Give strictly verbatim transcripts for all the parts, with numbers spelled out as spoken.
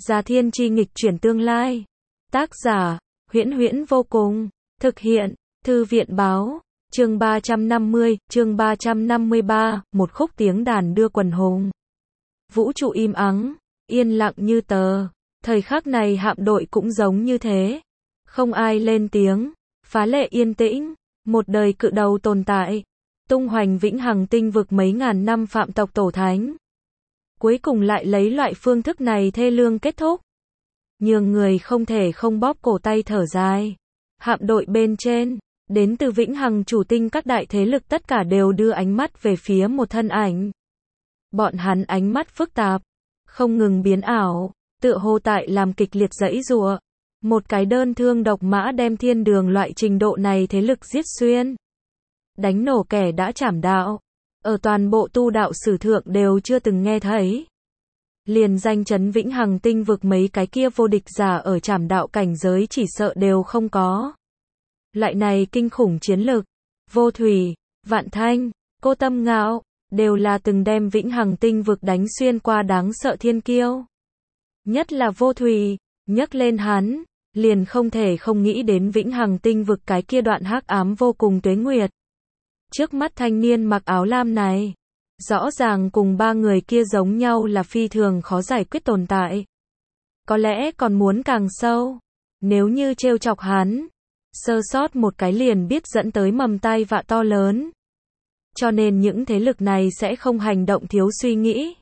Gia Thiên Chi nghịch chuyển tương lai. Tác giả, Huyễn Huyễn vô cùng. Thực hiện, Thư viện báo. Chương ba trăm năm mươi, chương ba trăm năm mươi ba, một khúc tiếng đàn đưa quần hùng. Vũ trụ im ắng, yên lặng như tờ. Thời khắc này hạm đội cũng giống như thế. Không ai lên tiếng, phá lệ yên tĩnh, một đời cự đầu tồn tại. Tung hoành vĩnh hằng tinh vực mấy ngàn năm phạm tộc tổ thánh. Cuối cùng lại lấy loại phương thức này thê lương kết thúc. Nhường người không thể không bóp cổ tay thở dài. Hạm đội bên trên, đến từ vĩnh hằng chủ tinh các đại thế lực tất cả đều đưa ánh mắt về phía một thân ảnh. Bọn hắn ánh mắt phức tạp, không ngừng biến ảo, tựa hồ tại làm kịch liệt giãy giụa. Một cái đơn thương độc mã đem thiên đường loại trình độ này thế lực giết xuyên. Đánh nổ kẻ đã trảm đạo. Ở toàn bộ tu đạo sử thượng đều chưa từng nghe thấy. Liền danh chấn vĩnh hằng tinh vực mấy cái kia vô địch giả ở trảm đạo cảnh giới chỉ sợ đều không có. Loại này kinh khủng chiến lực, Vô Thủy, Vạn Thanh, Cô Tâm Ngạo, đều là từng đem vĩnh hằng tinh vực đánh xuyên qua đáng sợ thiên kiêu. Nhất là Vô Thủy, nhắc lên hắn, liền không thể không nghĩ đến vĩnh hằng tinh vực cái kia đoạn hắc ám vô cùng tuế nguyệt. Trước mắt thanh niên mặc áo lam này, rõ ràng cùng ba người kia giống nhau là phi thường khó giải quyết tồn tại. Có lẽ còn muốn càng sâu. Nếu như trêu chọc hắn, sơ sót một cái liền biết dẫn tới mầm tai vạ to lớn. Cho nên những thế lực này sẽ không hành động thiếu suy nghĩ.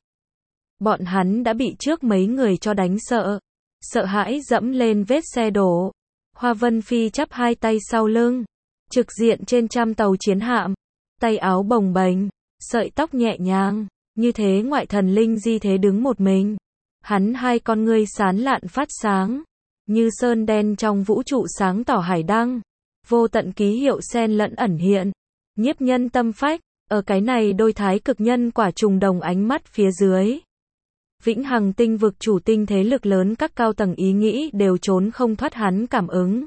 Bọn hắn đã bị trước mấy người cho đánh sợ. Sợ hãi dẫm lên vết xe đổ. Hoa Vân Phi chắp hai tay sau lưng. Trực diện trên trăm tàu chiến hạm. Tay áo bồng bềnh, sợi tóc nhẹ nhàng, như thế ngoại thần linh di thế đứng một mình. Hắn hai con ngươi sán lạn phát sáng, như sơn đen trong vũ trụ sáng tỏ hải đăng. Vô tận ký hiệu xen lẫn ẩn hiện, nhiếp nhân tâm phách, ở cái này đôi thái cực nhân quả trùng đồng ánh mắt phía dưới. Vĩnh hằng tinh vực chủ tinh thế lực lớn các cao tầng ý nghĩ đều trốn không thoát hắn cảm ứng.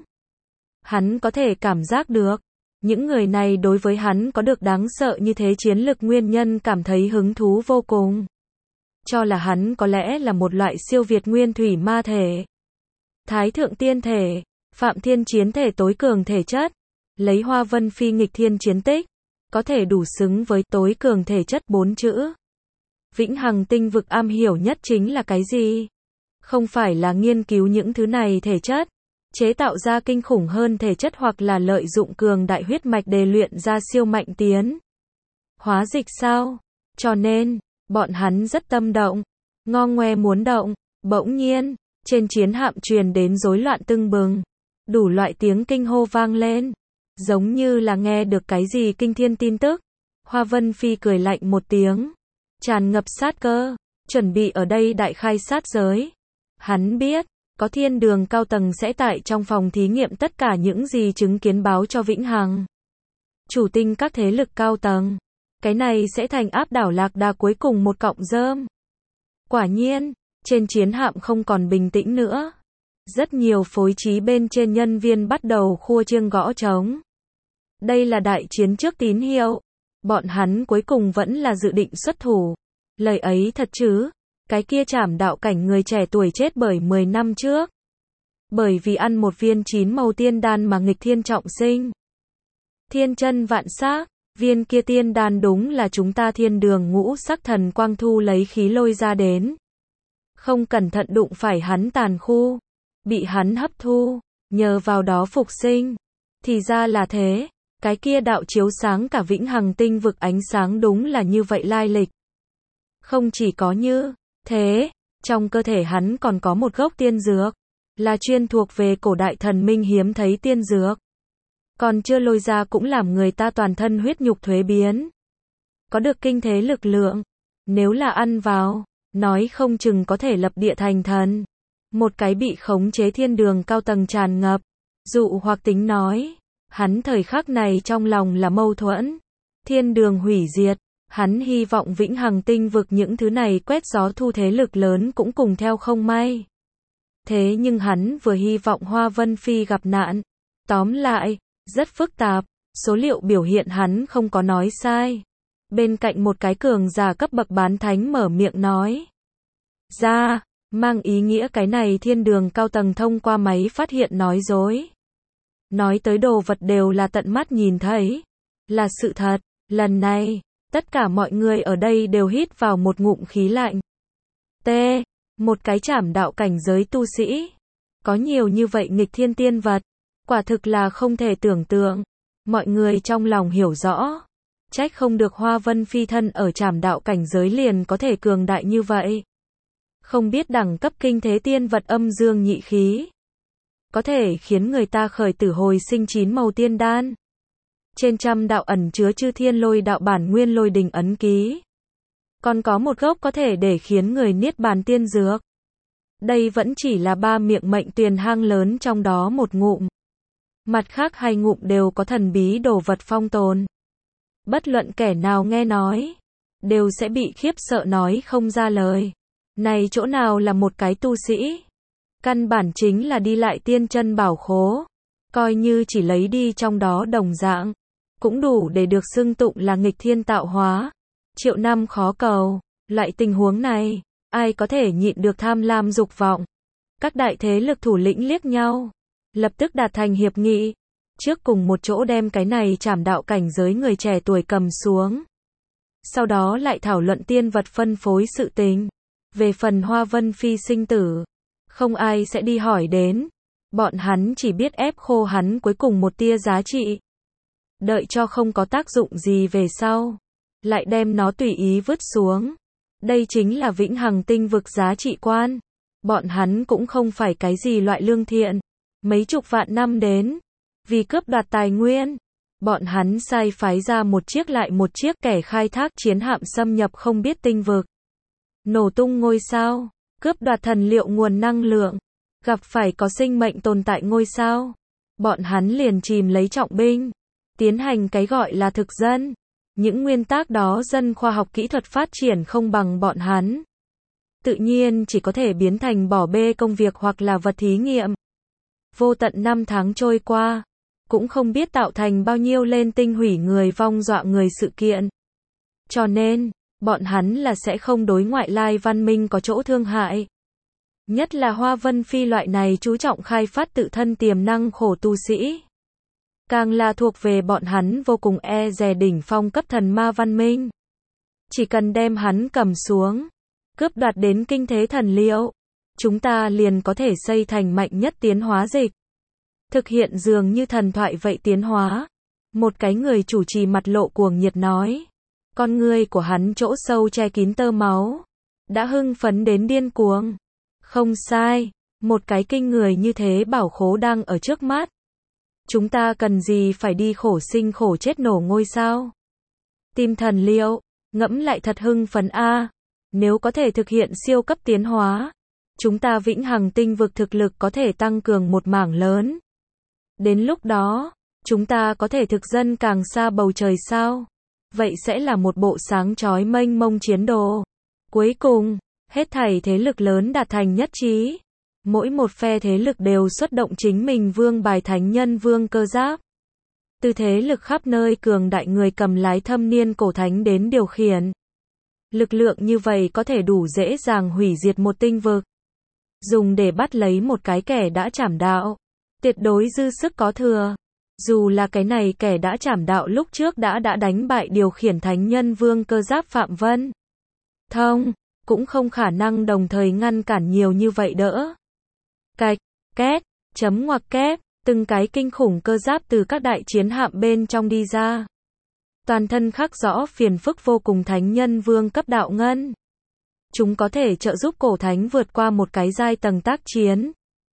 Hắn có thể cảm giác được. Những người này đối với hắn có được đáng sợ như thế chiến lực nguyên nhân cảm thấy hứng thú vô cùng. Cho là hắn có lẽ là một loại siêu việt nguyên thủy ma thể. Thái thượng tiên thể, phạm thiên chiến thể tối cường thể chất. Lấy Hoa Vân Phi nghịch thiên chiến tích, có thể đủ xứng với tối cường thể chất bốn chữ. Vĩnh hằng tinh vực am hiểu nhất chính là cái gì? Không phải là nghiên cứu những thứ này thể chất. Chế tạo ra kinh khủng hơn thể chất hoặc là lợi dụng cường đại huyết mạch để luyện ra siêu mạnh tiến. Hóa dịch sao? Cho nên, bọn hắn rất tâm động, ngo ngoe muốn động. Bỗng nhiên, trên chiến hạm truyền đến rối loạn tưng bừng. Đủ loại tiếng kinh hô vang lên. Giống như là nghe được cái gì kinh thiên tin tức. Hoa Vân Phi cười lạnh một tiếng. Tràn ngập sát cơ. Chuẩn bị ở đây đại khai sát giới. Hắn biết. Có thiên đường cao tầng sẽ tại trong phòng thí nghiệm tất cả những gì chứng kiến báo cho vĩnh hằng. Chủ tinh các thế lực cao tầng. Cái này sẽ thành áp đảo lạc đà cuối cùng một cọng rơm. Quả nhiên, trên chiến hạm không còn bình tĩnh nữa. Rất nhiều phối trí bên trên nhân viên bắt đầu khua chiêng gõ trống. Đây là đại chiến trước tín hiệu. Bọn hắn cuối cùng vẫn là dự định xuất thủ. Lời ấy thật chứ? Cái kia trảm đạo cảnh người trẻ tuổi chết bởi mười năm trước. Bởi vì ăn một viên chín màu tiên đan mà nghịch thiên trọng sinh. Thiên chân vạn sắc, viên kia tiên đan đúng là chúng ta thiên đường ngũ sắc thần quang thu lấy khí lôi ra đến. Không cẩn thận đụng phải hắn tàn khu. Bị hắn hấp thu, nhờ vào đó phục sinh. Thì ra là thế, cái kia đạo chiếu sáng cả vĩnh hằng tinh vực ánh sáng đúng là như vậy lai lịch. Không chỉ có như thế, trong cơ thể hắn còn có một gốc tiên dược, là chuyên thuộc về cổ đại thần minh hiếm thấy tiên dược. Còn chưa lôi ra cũng làm người ta toàn thân huyết nhục thuế biến. Có được kinh thế lực lượng, nếu là ăn vào, nói không chừng có thể lập địa thành thần. Một cái bị khống chế thiên đường cao tầng tràn ngập, dụ hoặc tính nói, hắn thời khắc này trong lòng là mâu thuẫn. Thiên đường hủy diệt. Hắn hy vọng vĩnh hằng tinh vực những thứ này quét gió thu thế lực lớn cũng cùng theo không may. Thế nhưng hắn vừa hy vọng Hoa Vân Phi gặp nạn. Tóm lại, rất phức tạp, số liệu biểu hiện hắn không có nói sai. Bên cạnh một cái cường giả cấp bậc bán thánh mở miệng nói. Ra, mang ý nghĩa cái này thiên đường cao tầng thông qua máy phát hiện nói dối. Nói tới đồ vật đều là tận mắt nhìn thấy, là sự thật. Lần này, tất cả mọi người ở đây đều hít vào một ngụm khí lạnh. T. Một cái trảm đạo cảnh giới tu sĩ. Có nhiều như vậy nghịch thiên tiên vật. Quả thực là không thể tưởng tượng. Mọi người trong lòng hiểu rõ. Trách không được Hoa Vân Phi thân ở trảm đạo cảnh giới liền có thể cường đại như vậy. Không biết đẳng cấp kinh thế tiên vật âm dương nhị khí. Có thể khiến người ta khởi tử hồi sinh chín màu tiên đan. Trên trăm đạo ẩn chứa chư thiên lôi đạo bản nguyên lôi đình ấn ký. Còn có một gốc có thể để khiến người niết bàn tiên dược. Đây vẫn chỉ là ba miệng mệnh tuyền hang lớn trong đó một ngụm. Mặt khác hai ngụm đều có thần bí đồ vật phong tồn. Bất luận kẻ nào nghe nói, đều sẽ bị khiếp sợ nói không ra lời. Này chỗ nào là một cái tu sĩ? Căn bản chính là đi lại tiên chân bảo khố. Coi như chỉ lấy đi trong đó đồng dạng. Cũng đủ để được xưng tụng là nghịch thiên tạo hóa. Triệu năm khó cầu. Loại tình huống này, ai có thể nhịn được tham lam dục vọng. Các đại thế lực thủ lĩnh liếc nhau. Lập tức đạt thành hiệp nghị. Trước cùng một chỗ đem cái này trảm đạo cảnh giới người trẻ tuổi cầm xuống. Sau đó lại thảo luận tiên vật phân phối sự tình. Về phần Hoa Vân Phi sinh tử, không ai sẽ đi hỏi đến. Bọn hắn chỉ biết ép khô hắn cuối cùng một tia giá trị. Đợi cho không có tác dụng gì về sau. Lại đem nó tùy ý vứt xuống. Đây chính là vĩnh hằng tinh vực giá trị quan. Bọn hắn cũng không phải cái gì loại lương thiện. Mấy chục vạn năm đến. Vì cướp đoạt tài nguyên. Bọn hắn sai phái ra một chiếc lại một chiếc kẻ khai thác chiến hạm xâm nhập không biết tinh vực. Nổ tung ngôi sao. Cướp đoạt thần liệu nguồn năng lượng. Gặp phải có sinh mệnh tồn tại ngôi sao. Bọn hắn liền chìm lấy trọng binh. Tiến hành cái gọi là thực dân. Những nguyên tắc đó dân khoa học kỹ thuật phát triển không bằng bọn hắn. Tự nhiên chỉ có thể biến thành bỏ bê công việc hoặc là vật thí nghiệm. Vô tận năm tháng trôi qua. Cũng không biết tạo thành bao nhiêu lên tinh hủy người vong dọa người sự kiện. Cho nên, bọn hắn là sẽ không đối ngoại lai văn minh có chỗ thương hại. Nhất là Hoa Vân Phi loại này chú trọng khai phát tự thân tiềm năng khổ tu sĩ. Càng là thuộc về bọn hắn vô cùng e dè đỉnh phong cấp thần ma văn minh. Chỉ cần đem hắn cầm xuống, cướp đoạt đến kinh thế thần liệu, chúng ta liền có thể xây thành mạnh nhất tiến hóa dịch. Thực hiện dường như thần thoại vậy tiến hóa. Một cái người chủ trì mặt lộ cuồng nhiệt nói. Con người của hắn chỗ sâu che kín tơ máu. Đã hưng phấn đến điên cuồng. Không sai. Một cái kinh người như thế bảo khố đang ở trước mắt. Chúng ta cần gì phải đi khổ sinh khổ chết nổ ngôi sao? Tìm thần liệu. Ngẫm lại thật hưng phấn a. Nếu có thể thực hiện siêu cấp tiến hóa. Chúng ta vĩnh hằng tinh vực thực lực có thể tăng cường một mảng lớn. Đến lúc đó, chúng ta có thể thực dân càng xa bầu trời sao? Vậy sẽ là một bộ sáng chói mênh mông chiến đồ. Cuối cùng, hết thảy thế lực lớn đạt thành nhất trí. Mỗi một phe thế lực đều xuất động chính mình vương bài thánh nhân vương cơ giáp. Từ thế lực khắp nơi cường đại người cầm lái thâm niên cổ thánh đến điều khiển. Lực lượng như vậy có thể đủ dễ dàng hủy diệt một tinh vực. Dùng để bắt lấy một cái kẻ đã trảm đạo. Tuyệt đối dư sức có thừa. Dù là cái này kẻ đã trảm đạo lúc trước đã đã đánh bại điều khiển thánh nhân vương cơ giáp Phạm Vân Thông, cũng không khả năng đồng thời ngăn cản nhiều như vậy đỡ. Cạch, két, chấm ngoặc kép, từng cái kinh khủng cơ giáp từ các đại chiến hạm bên trong đi ra. Toàn thân khắc rõ phiền phức vô cùng thánh nhân vương cấp đạo ngân. Chúng có thể trợ giúp cổ thánh vượt qua một cái giai tầng tác chiến.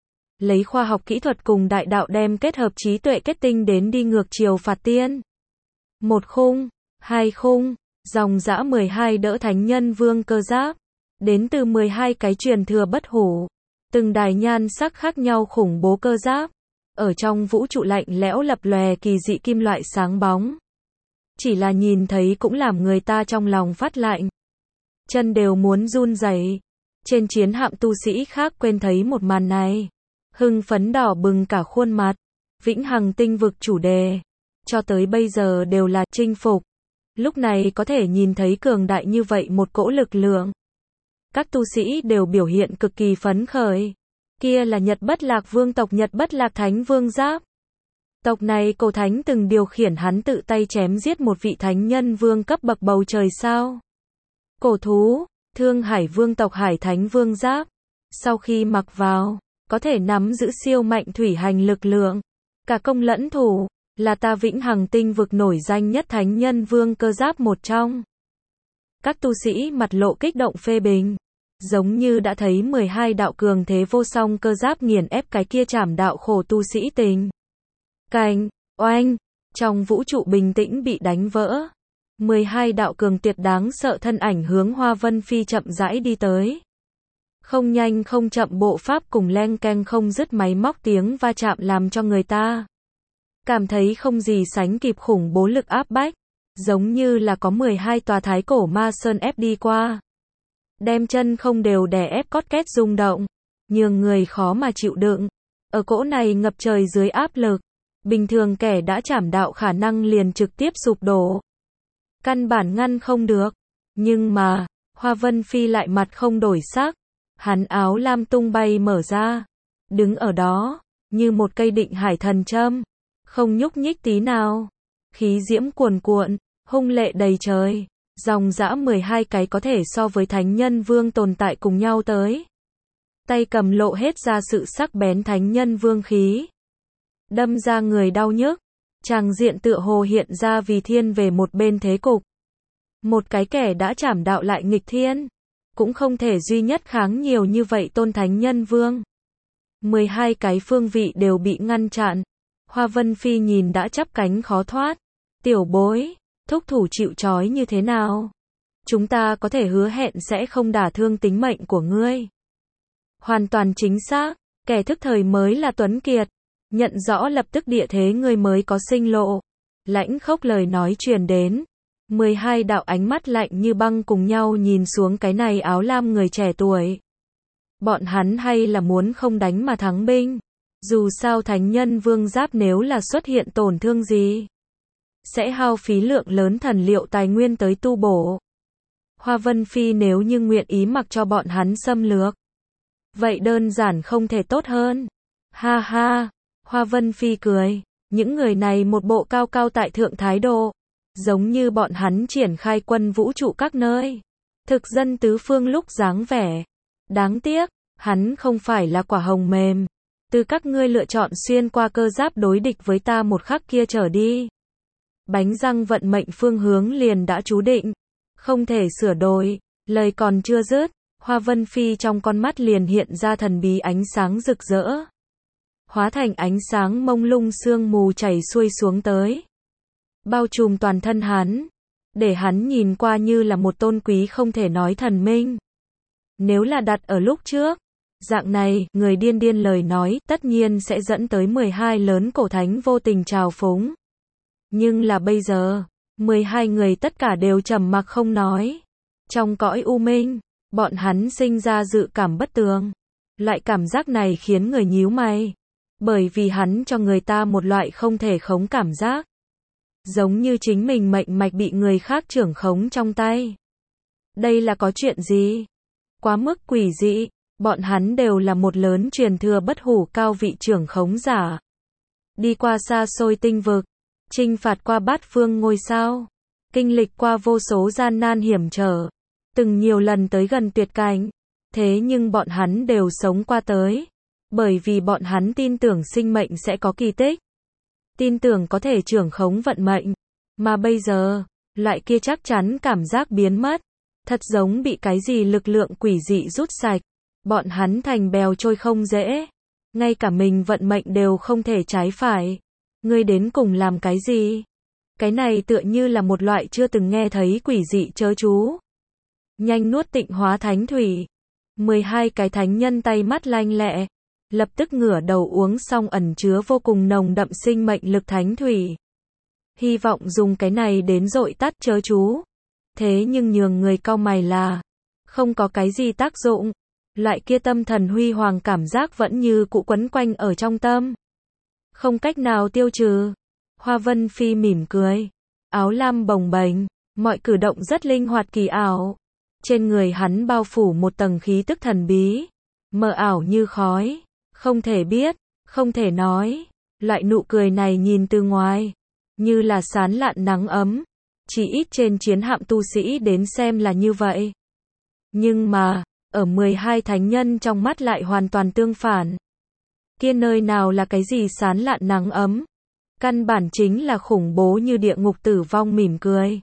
Lấy khoa học kỹ thuật cùng đại đạo đem kết hợp trí tuệ kết tinh đến đi ngược chiều phạt tiên. Một khung, hai khung, dòng dã mười hai đỡ thánh nhân vương cơ giáp. Đến từ mười hai cái truyền thừa bất hủ. Từng đài nhan sắc khác nhau khủng bố cơ giáp. Ở trong vũ trụ lạnh lẽo lập lòe kỳ dị kim loại sáng bóng. Chỉ là nhìn thấy cũng làm người ta trong lòng phát lạnh. Chân đều muốn run rẩy. Trên chiến hạm tu sĩ khác quên thấy một màn này. Hưng phấn đỏ bừng cả khuôn mặt. Vĩnh hằng tinh vực chủ đề. Cho tới bây giờ đều là chinh phục. Lúc này có thể nhìn thấy cường đại như vậy một cỗ lực lượng. Các tu sĩ đều biểu hiện cực kỳ phấn khởi. Kia là Nhật Bất Lạc Vương tộc Nhật Bất Lạc Thánh Vương Giáp. Tộc này cổ thánh từng điều khiển hắn tự tay chém giết một vị thánh nhân vương cấp bậc bầu trời sao. Cổ thú, Thương Hải Vương tộc Hải Thánh Vương Giáp. Sau khi mặc vào, có thể nắm giữ siêu mạnh thủy hành lực lượng. Cả công lẫn thủ, là ta Vĩnh Hằng tinh vực nổi danh nhất thánh nhân vương cơ giáp một trong. Các tu sĩ mặt lộ kích động phê bình. Giống như đã thấy mười hai đạo cường thế vô song cơ giáp nghiền ép cái kia trảm đạo khổ tu sĩ tình. Cành, oanh, trong vũ trụ bình tĩnh bị đánh vỡ. mười hai đạo cường tuyệt đáng sợ thân ảnh hướng Hoa Vân Phi chậm rãi đi tới. Không nhanh không chậm bộ pháp cùng leng keng không dứt máy móc tiếng va chạm làm cho người ta cảm thấy không gì sánh kịp khủng bố lực áp bách. Giống như là có mười hai tòa thái cổ ma sơn ép đi qua. Đem chân không đều đè ép cót két rung động. Nhường người khó mà chịu đựng. Ở cỗ này ngập trời dưới áp lực. Bình thường kẻ đã trảm đạo khả năng liền trực tiếp sụp đổ. Căn bản ngăn không được. Nhưng mà, Hoa Vân Phi lại mặt không đổi sắc. Hắn áo lam tung bay mở ra. Đứng ở đó, như một cây định hải thần châm. Không nhúc nhích tí nào. Khí diễm cuồn cuộn, hung lệ đầy trời. Dòng dã mười hai cái có thể so với thánh nhân vương tồn tại cùng nhau tới. Tay cầm lộ hết ra sự sắc bén thánh nhân vương khí. Đâm ra người đau nhức. Tràng diện tựa hồ hiện ra vì thiên về một bên thế cục. Một cái kẻ đã trảm đạo lại nghịch thiên. Cũng không thể duy nhất kháng nhiều như vậy tôn thánh nhân vương. mười hai cái phương vị đều bị ngăn chặn. Hoa Vân Phi nhìn đã chắp cánh khó thoát. Tiểu bối, thúc thủ chịu trói như thế nào? Chúng ta có thể hứa hẹn sẽ không đả thương tính mệnh của ngươi. Hoàn toàn chính xác, kẻ thức thời mới là Tuấn Kiệt. Nhận rõ lập tức địa thế người mới có sinh lộ. Lãnh khốc lời nói truyền đến. mười hai đạo ánh mắt lạnh như băng cùng nhau nhìn xuống cái này áo lam người trẻ tuổi. Bọn hắn hay là muốn không đánh mà thắng binh. Dù sao thánh nhân vương giáp nếu là xuất hiện tổn thương gì, sẽ hao phí lượng lớn thần liệu tài nguyên tới tu bổ. Hoa Vân Phi nếu như nguyện ý mặc cho bọn hắn xâm lược, vậy đơn giản không thể tốt hơn. Ha ha, Hoa Vân Phi cười. Những người này một bộ cao cao tại thượng thái độ. Giống như bọn hắn triển khai quân vũ trụ các nơi. Thực dân tứ phương lúc dáng vẻ. Đáng tiếc, hắn không phải là quả hồng mềm. Từ các ngươi lựa chọn xuyên qua cơ giáp đối địch với ta một khắc kia trở đi. Bánh răng vận mệnh phương hướng liền đã chú định. Không thể sửa đổi. Lời còn chưa dứt, Hoa Vân Phi trong con mắt liền hiện ra thần bí ánh sáng rực rỡ. Hóa thành ánh sáng mông lung sương mù chảy xuôi xuống tới. Bao trùm toàn thân hắn. Để hắn nhìn qua như là một tôn quý không thể nói thần minh. Nếu là đặt ở lúc trước, dạng này, người điên điên lời nói, tất nhiên sẽ dẫn tới mười hai lớn cổ thánh vô tình trào phúng. Nhưng là bây giờ, mười hai người tất cả đều trầm mặc không nói. Trong cõi u minh, bọn hắn sinh ra dự cảm bất tường. Loại cảm giác này khiến người nhíu mày. Bởi vì hắn cho người ta một loại không thể khống cảm giác. Giống như chính mình mệnh mạch bị người khác trưởng khống trong tay. Đây là có chuyện gì? Quá mức quỷ dị. Bọn hắn đều là một lớn truyền thừa bất hủ cao vị trưởng khống giả. Đi qua xa xôi tinh vực. Chinh phạt qua bát phương ngôi sao. Kinh lịch qua vô số gian nan hiểm trở. Từng nhiều lần tới gần tuyệt cảnh. Thế nhưng bọn hắn đều sống qua tới. Bởi vì bọn hắn tin tưởng sinh mệnh sẽ có kỳ tích. Tin tưởng có thể trưởng khống vận mệnh. Mà bây giờ, loại kia chắc chắn cảm giác biến mất. Thật giống bị cái gì lực lượng quỷ dị rút sạch. Bọn hắn thành bèo trôi không dễ. Ngay cả mình vận mệnh đều không thể trái phải. Ngươi đến cùng làm cái gì? Cái này tựa như là một loại chưa từng nghe thấy quỷ dị chớ chú. Nhanh nuốt tịnh hóa thánh thủy. mười hai cái thánh nhân tay mắt lanh lẹ. Lập tức ngửa đầu uống xong ẩn chứa vô cùng nồng đậm sinh mệnh lực thánh thủy. Hy vọng dùng cái này đến dội tắt chớ chú. Thế nhưng nhường người cau mày là không có cái gì tác dụng. Loại kia tâm thần huy hoàng cảm giác vẫn như cũ quấn quanh ở trong tâm. Không cách nào tiêu trừ. Hoa Vân Phi mỉm cười. Áo lam bồng bềnh. Mọi cử động rất linh hoạt kỳ ảo. Trên người hắn bao phủ một tầng khí tức thần bí, mờ ảo như khói, không thể biết, không thể nói. Loại nụ cười này nhìn từ ngoài, như là sán lạn nắng ấm, chỉ ít trên chiến hạm tu sĩ đến xem là như vậy. Nhưng mà, ở mười hai thánh nhân trong mắt lại hoàn toàn tương phản. Kia nơi nào là cái gì sán lạn nắng ấm, căn bản chính là khủng bố như địa ngục tử vong mỉm cười.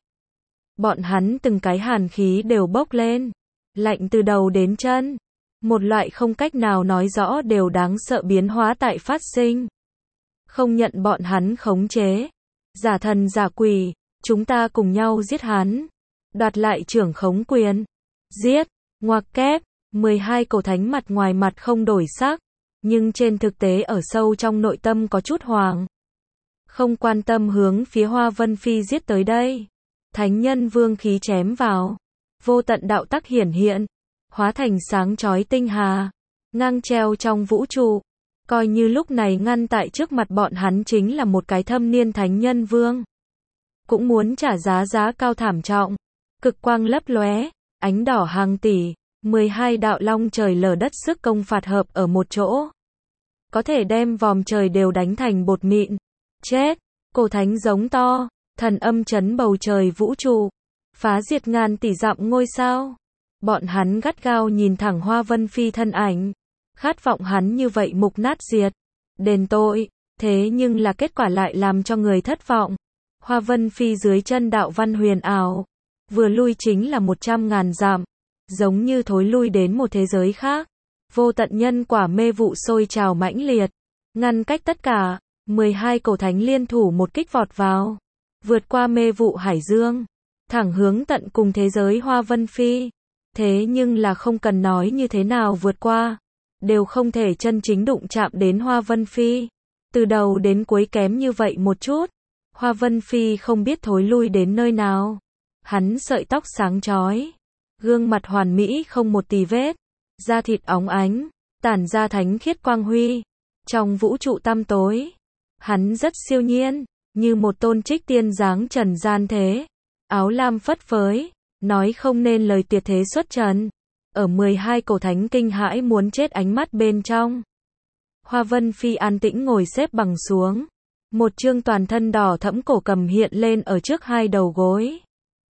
Bọn hắn từng cái hàn khí đều bốc lên, lạnh từ đầu đến chân, một loại không cách nào nói rõ đều đáng sợ biến hóa tại phát sinh. Không nhận bọn hắn khống chế, giả thần giả quỷ, chúng ta cùng nhau giết hắn, đoạt lại trưởng khống quyền. Giết, ngoặc kép, mười hai cổ thánh mặt ngoài mặt không đổi sắc, nhưng trên thực tế ở sâu trong nội tâm có chút hoàng. Không quan tâm hướng phía Hoa Vân Phi giết tới đây. Thánh nhân vương khí chém vào, vô tận đạo tắc hiển hiện, hóa thành sáng chói tinh hà, ngang treo trong vũ trụ. Coi như lúc này ngăn tại trước mặt bọn hắn chính là một cái thâm niên thánh nhân vương. Cũng muốn trả giá giá cao thảm trọng. Cực quang lấp lóe, ánh đỏ hàng tỷ, mười hai đạo long trời lở đất sức công phạt hợp ở một chỗ. Có thể đem vòm trời đều đánh thành bột mịn. Chết, cổ thánh giống to, thần âm chấn bầu trời vũ trụ, phá diệt ngàn tỷ dặm ngôi sao. Bọn hắn gắt gao nhìn thẳng Hoa Vân Phi thân ảnh, khát vọng hắn như vậy mục nát diệt, đền tội, thế nhưng là kết quả lại làm cho người thất vọng. Hoa Vân Phi dưới chân đạo văn huyền ảo, vừa lui chính là một trăm ngàn dặm, giống như thối lui đến một thế giới khác. Vô tận nhân quả mê vụ sôi trào mãnh liệt, ngăn cách tất cả, mười hai cổ thánh liên thủ một kích vọt vào, vượt qua mê vụ hải dương, thẳng hướng tận cùng thế giới Hoa Vân Phi. Thế nhưng là không cần nói như thế nào vượt qua, đều không thể chân chính đụng chạm đến Hoa Vân Phi. Từ đầu đến cuối kém như vậy một chút, Hoa Vân Phi không biết thối lui đến nơi nào. Hắn sợi tóc sáng chói, gương mặt hoàn mỹ không một tì vết, da thịt óng ánh, tản ra thánh khiết quang huy. Trong vũ trụ tăm tối, hắn rất siêu nhiên, như một tôn trích tiên dáng trần gian thế. Áo lam phất phới, nói không nên lời tuyệt thế xuất trần. Ở mười hai cổ thánh kinh hãi muốn chết ánh mắt bên trong, Hoa Vân Phi an tĩnh ngồi xếp bằng xuống. Một chương toàn thân đỏ thẫm cổ cầm hiện lên ở trước hai đầu gối.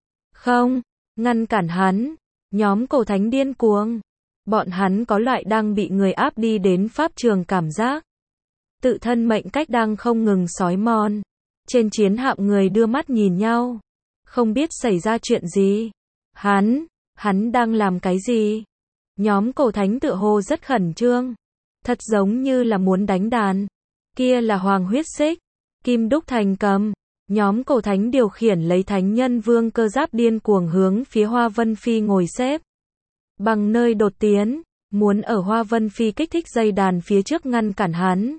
Không, ngăn cản hắn. Nhóm cổ thánh điên cuồng. Bọn hắn có loại đang bị người áp đi đến pháp trường cảm giác. Tự thân mệnh cách đang không ngừng xói mòn. Trên chiến hạm người đưa mắt nhìn nhau, không biết xảy ra chuyện gì. Hắn, hắn đang làm cái gì? Nhóm cổ thánh tựa hồ rất khẩn trương, thật giống như là muốn đánh đàn. Kia là hoàng huyết xích, kim đúc thành cầm. Nhóm cổ thánh điều khiển lấy thánh nhân vương cơ giáp điên cuồng hướng phía Hoa Vân Phi ngồi xếp. Bằng nơi đột tiến, muốn ở Hoa Vân Phi kích thích dây đàn phía trước ngăn cản hắn.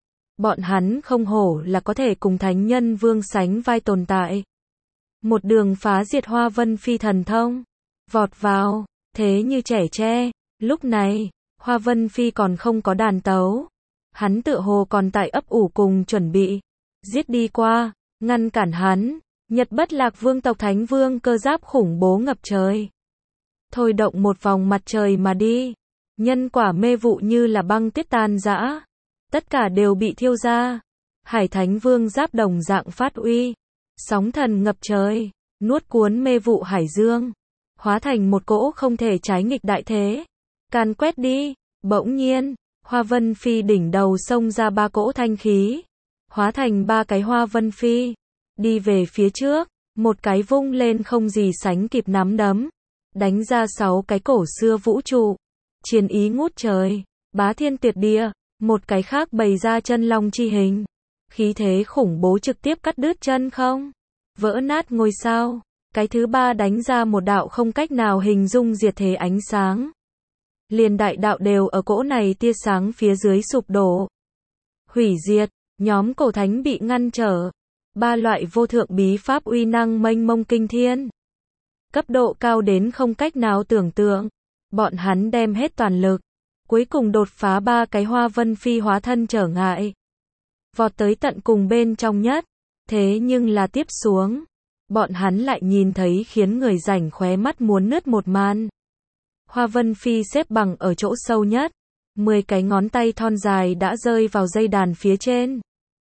Bọn hắn không hổ là có thể cùng thánh nhân vương sánh vai tồn tại. Một đường phá diệt Hoa Vân Phi thần thông, vọt vào, thế như trẻ tre. Lúc này, Hoa Vân Phi còn không có đàn tấu. Hắn tựa hồ còn tại ấp ủ cùng chuẩn bị giết đi qua, ngăn cản hắn. Nhật Bất Lạc Vương tộc Thánh Vương cơ giáp khủng bố ngập trời, thôi động một vòng mặt trời mà đi. Nhân quả mê vụ như là băng tuyết tan rã, tất cả đều bị thiêu ra. Hải Thánh Vương giáp đồng dạng phát uy, sóng thần ngập trời, nuốt cuốn mê vụ hải dương, hóa thành một cỗ không thể trái nghịch đại thế, càn quét đi. Bỗng nhiên, Hoa Vân Phi đỉnh đầu xông ra ba cỗ thanh khí, hóa thành ba cái Hoa Vân Phi, đi về phía trước. Một cái vung lên không gì sánh kịp nắm đấm, đánh ra sáu cái cổ xưa vũ trụ, chiến ý ngút trời, bá thiên tuyệt địa. Một cái khác bày ra chân long chi hình, khí thế khủng bố trực tiếp cắt đứt chân không, vỡ nát ngôi sao. Cái thứ ba đánh ra một đạo không cách nào hình dung diệt thế ánh sáng, liền đại đạo đều ở cỗ này tia sáng phía dưới sụp đổ, hủy diệt. Nhóm cổ thánh bị ngăn trở, ba loại vô thượng bí pháp uy năng mênh mông kinh thiên, cấp độ cao đến không cách nào tưởng tượng. Bọn hắn đem hết toàn lực, cuối cùng đột phá ba cái Hoa Vân Phi hóa thân trở ngại, vọt tới tận cùng bên trong nhất. Thế nhưng là tiếp xuống, bọn hắn lại nhìn thấy khiến người rảnh khóe mắt muốn nứt một màn. Hoa Vân Phi xếp bằng ở chỗ sâu nhất, mười cái ngón tay thon dài đã rơi vào dây đàn phía trên.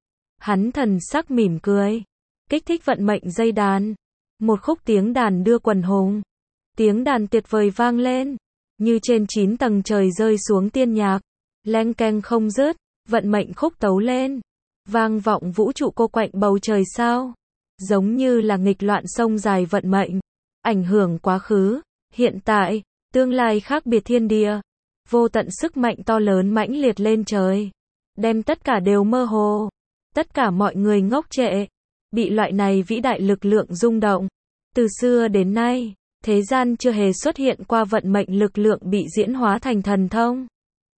Hắn thần sắc mỉm cười, kích thích vận mệnh dây đàn. Một khúc tiếng đàn đưa quần hùng. Tiếng đàn tuyệt vời vang lên, như trên chín tầng trời rơi xuống tiên nhạc, leng keng không dứt, vận mệnh khúc tấu lên, vang vọng vũ trụ cô quạnh bầu trời sao, giống như là nghịch loạn sông dài vận mệnh, ảnh hưởng quá khứ, hiện tại, tương lai khác biệt thiên địa, vô tận sức mạnh to lớn mãnh liệt lên trời, đem tất cả đều mơ hồ, tất cả mọi người ngốc trệ, bị loại này vĩ đại lực lượng rung động. Từ xưa đến nay, thế gian chưa hề xuất hiện qua vận mệnh lực lượng bị diễn hóa thành thần thông,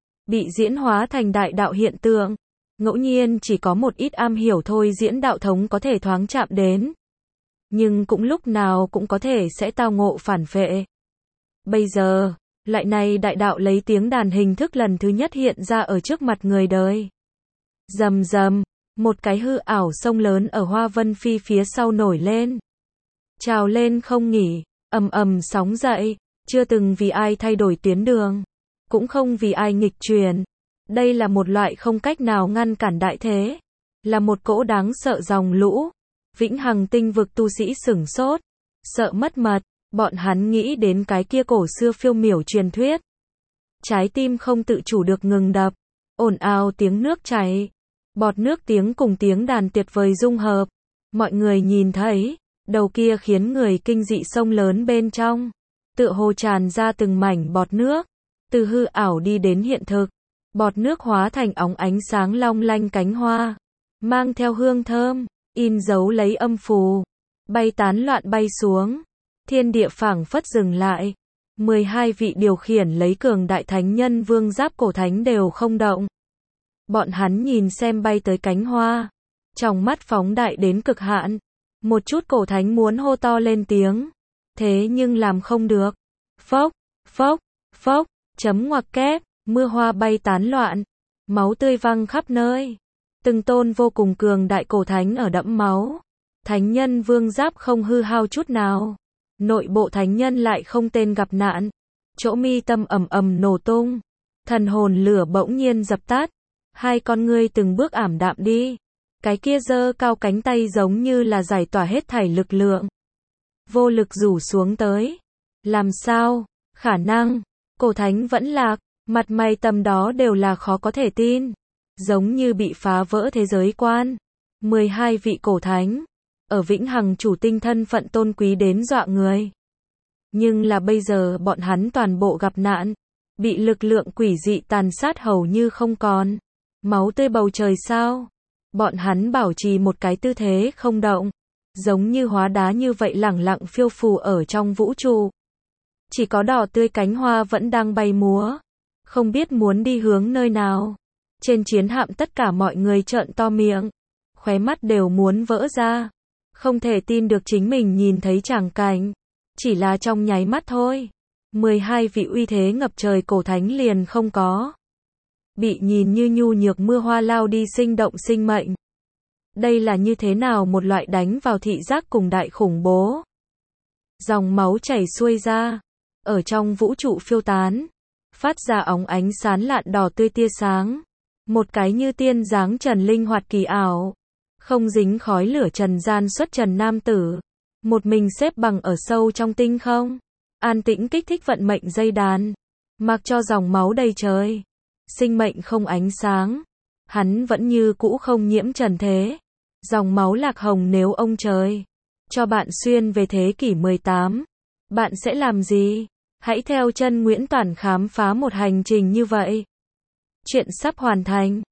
bị diễn hóa thành đại đạo hiện tượng. Ngẫu nhiên chỉ có một ít am hiểu thôi diễn đạo thống có thể thoáng chạm đến, nhưng cũng lúc nào cũng có thể sẽ tao ngộ phản phệ. Bây giờ, loại này đại đạo lấy tiếng đàn hình thức lần thứ nhất hiện ra ở trước mặt người đời. Rầm rầm, một cái hư ảo sông lớn ở Hoa Vân Phi phía sau nổi lên, trào lên không nghỉ, ầm ầm sóng dậy, chưa từng vì ai thay đổi tuyến đường, cũng không vì ai nghịch truyền. Đây là một loại không cách nào ngăn cản đại thế, là một cỗ đáng sợ dòng lũ. Vĩnh Hằng tinh vực tu sĩ sửng sốt, sợ mất mật, bọn hắn nghĩ đến cái kia cổ xưa phiêu miểu truyền thuyết. Trái tim không tự chủ được ngừng đập, ồn ào tiếng nước chảy, bọt nước tiếng cùng tiếng đàn tuyệt vời dung hợp. Mọi người nhìn thấy, đầu kia khiến người kinh dị sông lớn bên trong, tựa hồ tràn ra từng mảnh bọt nước, từ hư ảo đi đến hiện thực. Bọt nước hóa thành óng ánh sáng long lanh cánh hoa, mang theo hương thơm, in dấu lấy âm phù, bay tán loạn bay xuống. Thiên địa phảng phất dừng lại. mười hai vị điều khiển lấy cường đại thánh nhân vương giáp cổ thánh đều không động. Bọn hắn nhìn xem bay tới cánh hoa, trong mắt phóng đại đến cực hạn. Một chút cổ thánh muốn hô to lên tiếng, thế nhưng làm không được. Phốc, phốc, phốc, chấm ngoặc kép. Mưa hoa bay tán loạn, máu tươi văng khắp nơi. Từng tôn vô cùng cường đại cổ thánh ở đẫm máu. Thánh nhân vương giáp không hư hao chút nào. Nội bộ thánh nhân lại không tên gặp nạn. Chỗ mi tâm ầm ầm nổ tung. Thần hồn lửa bỗng nhiên dập tắt. Hai con ngươi từng bước ảm đạm đi. Cái kia giơ cao cánh tay giống như là giải tỏa hết thảy lực lượng. Vô lực rủ xuống tới. Làm sao? Khả năng. Cổ thánh vẫn lạc. Mặt mày tầm đó đều là khó có thể tin, giống như bị phá vỡ thế giới quan. mười hai vị cổ thánh, ở Vĩnh Hằng chủ tinh thân phận tôn quý đến dọa người. Nhưng là bây giờ bọn hắn toàn bộ gặp nạn, bị lực lượng quỷ dị tàn sát hầu như không còn. Máu tươi bầu trời sao? Bọn hắn bảo trì một cái tư thế không động, giống như hóa đá như vậy lẳng lặng phiêu phù ở trong vũ trụ. Chỉ có đỏ tươi cánh hoa vẫn đang bay múa. Không biết muốn đi hướng nơi nào. Trên chiến hạm tất cả mọi người trợn to miệng, khóe mắt đều muốn vỡ ra. Không thể tin được chính mình nhìn thấy tràng cảnh. Chỉ là trong nháy mắt thôi. mười hai vị uy thế ngập trời cổ thánh liền không có. Bị nhìn như nhu nhược mưa hoa lao đi sinh động sinh mệnh. Đây là như thế nào một loại đánh vào thị giác cùng đại khủng bố. Dòng máu chảy xuôi ra, ở trong vũ trụ phiêu tán. Phát ra óng ánh sán lạn đỏ tươi tia sáng. Một cái như tiên dáng trần linh hoạt kỳ ảo. Không dính khói lửa trần gian xuất trần nam tử. Một mình xếp bằng ở sâu trong tinh không. An tĩnh kích thích vận mệnh dây đàn. Mặc cho dòng máu đầy trời. Sinh mệnh không ánh sáng. Hắn vẫn như cũ không nhiễm trần thế. Dòng máu lạc hồng nếu ông trời cho bạn xuyên về thế kỷ mười tám. Bạn sẽ làm gì? Hãy theo chân Nguyễn Toản khám phá một hành trình như vậy. Chuyện sắp hoàn thành.